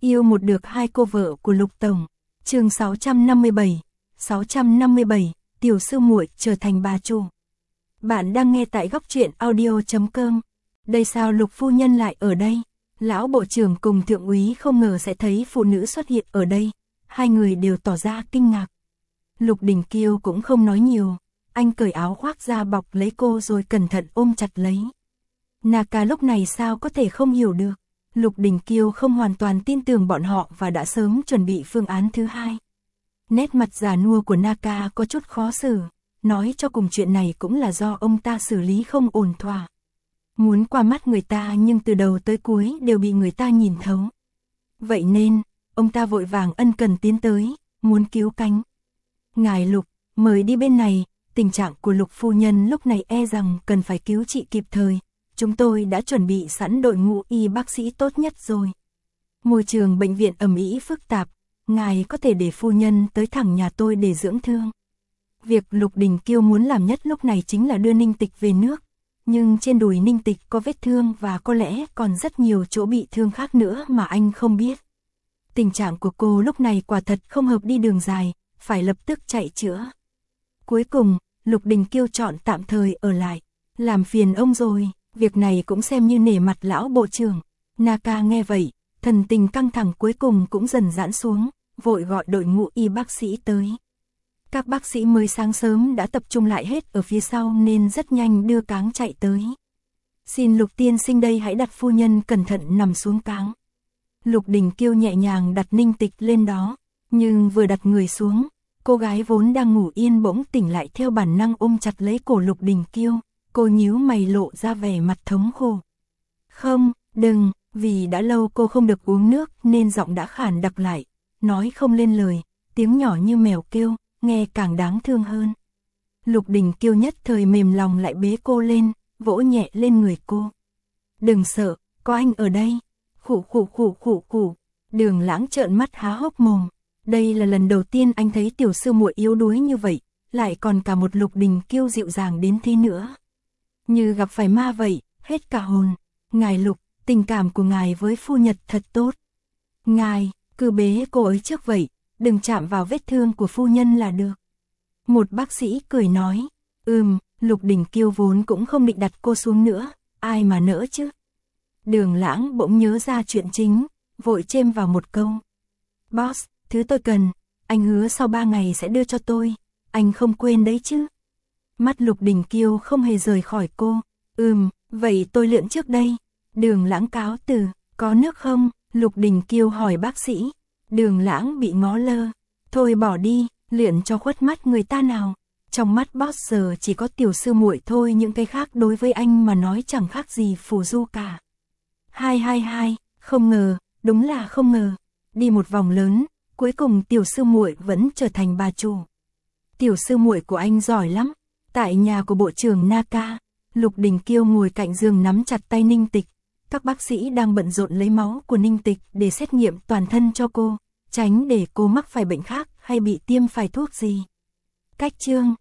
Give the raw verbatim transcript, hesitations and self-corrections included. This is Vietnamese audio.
Yêu một được hai cô vợ của Lục Tổng. Chương sáu trăm năm mươi bảy. sáu trăm năm mươi bảy, tiểu sư muội trở thành bà chủ. Bạn đang nghe tại góc truyện audio chấm com. Đây sao Lục phu nhân lại ở đây? Lão bộ trưởng cùng thượng úy không ngờ sẽ thấy phụ nữ xuất hiện ở đây. Hai người đều tỏ ra kinh ngạc. Lục Đình Kiêu cũng không nói nhiều. Anh cởi áo khoác ra bọc lấy cô rồi cẩn thận ôm chặt lấy. Naka lúc này sao có thể không hiểu được. Lục Đình Kiêu không hoàn toàn tin tưởng bọn họ và đã sớm chuẩn bị phương án thứ hai. Nét mặt già nua của Naka có chút khó xử. Nói cho cùng chuyện này cũng là do ông ta xử lý không ổn thỏa. Muốn qua mắt người ta nhưng từ đầu tới cuối đều bị người ta nhìn thấu. Vậy nên, ông ta vội vàng ân cần tiến tới, muốn cứu cánh. Ngài Lục, mời đi bên này, tình trạng của Lục phu nhân lúc này e rằng cần phải cứu trị kịp thời. Chúng tôi đã chuẩn bị sẵn đội ngũ y bác sĩ tốt nhất rồi. Môi trường bệnh viện ầm ĩ phức tạp, ngài có thể để phu nhân tới thẳng nhà tôi để dưỡng thương. Việc Lục Đình Kiêu muốn làm nhất lúc này chính là đưa Ninh Tịch về nước. Nhưng trên đùi Ninh Tịch có vết thương và có lẽ còn rất nhiều chỗ bị thương khác nữa mà anh không biết. Tình trạng của cô lúc này quả thật không hợp đi đường dài, phải lập tức chạy chữa. Cuối cùng, Lục Đình Kiêu chọn tạm thời ở lại. Làm phiền ông rồi, việc này cũng xem như nể mặt lão bộ trưởng. Naka nghe vậy, thần tình căng thẳng cuối cùng cũng dần giãn xuống, vội gọi đội ngũ y bác sĩ tới. Các bác sĩ mới sáng sớm đã tập trung lại hết ở phía sau nên rất nhanh đưa cáng chạy tới. Xin Lục tiên sinh đây hãy đặt phu nhân cẩn thận nằm xuống cáng. Lục Đình Kiêu nhẹ nhàng đặt Ninh Tịch lên đó, nhưng vừa đặt người xuống, cô gái vốn đang ngủ yên bỗng tỉnh lại theo bản năng ôm chặt lấy cổ Lục Đình Kiêu, cô nhíu mày lộ ra vẻ mặt thống khổ. Không, đừng, vì đã lâu cô không được uống nước nên giọng đã khản đặc lại, nói không lên lời, tiếng nhỏ như mèo kêu, nghe càng đáng thương hơn. Lục Đình Kiêu nhất thời mềm lòng lại bế cô lên, vỗ nhẹ lên người cô. Đừng sợ, có anh ở đây. Khủ khủ khủ khủ khủ. Đường Lãng trợn mắt há hốc mồm. Đây là lần đầu tiên anh thấy tiểu sư muội yếu đuối như vậy, lại còn cả một Lục Đình Kiêu dịu dàng đến thế nữa. Như gặp phải ma vậy, hết cả hồn. Ngài Lục, tình cảm của ngài với phu nhật thật tốt. Ngài, cứ bế cô ấy trước vậy, đừng chạm vào vết thương của phu nhân là được. Một bác sĩ cười nói, ừm, Lục Đình Kiêu vốn cũng không định đặt cô xuống nữa, ai mà nỡ chứ. Đường Lãng bỗng nhớ ra chuyện chính, vội chêm vào một câu. Boss, thứ tôi cần, anh hứa sau ba ngày sẽ đưa cho tôi, anh không quên đấy chứ. Mắt Lục Đình Kiêu không hề rời khỏi cô, ừm, vậy tôi lượn trước đây. Đường Lãng cáo từ, có nước không? Lục Đình Kiêu hỏi bác sĩ. Đường Lãng bị ngó lơ, thôi bỏ đi, luyện cho khuất mắt người ta nào. Trong mắt boss giờ chỉ có tiểu sư muội thôi, những cái khác đối với anh mà nói chẳng khác gì phù du cả. Hai hai hai, không ngờ, đúng là không ngờ. Đi một vòng lớn, cuối cùng tiểu sư muội vẫn trở thành bà chủ. Tiểu sư muội của anh giỏi lắm. Tại nhà của bộ trưởng Naka, Lục Đình Kiêu ngồi cạnh giường nắm chặt tay Ninh Tịch. Các bác sĩ đang bận rộn lấy máu của Ninh Tịch để xét nghiệm toàn thân cho cô, tránh để cô mắc phải bệnh khác hay bị tiêm phải thuốc gì. Cách chương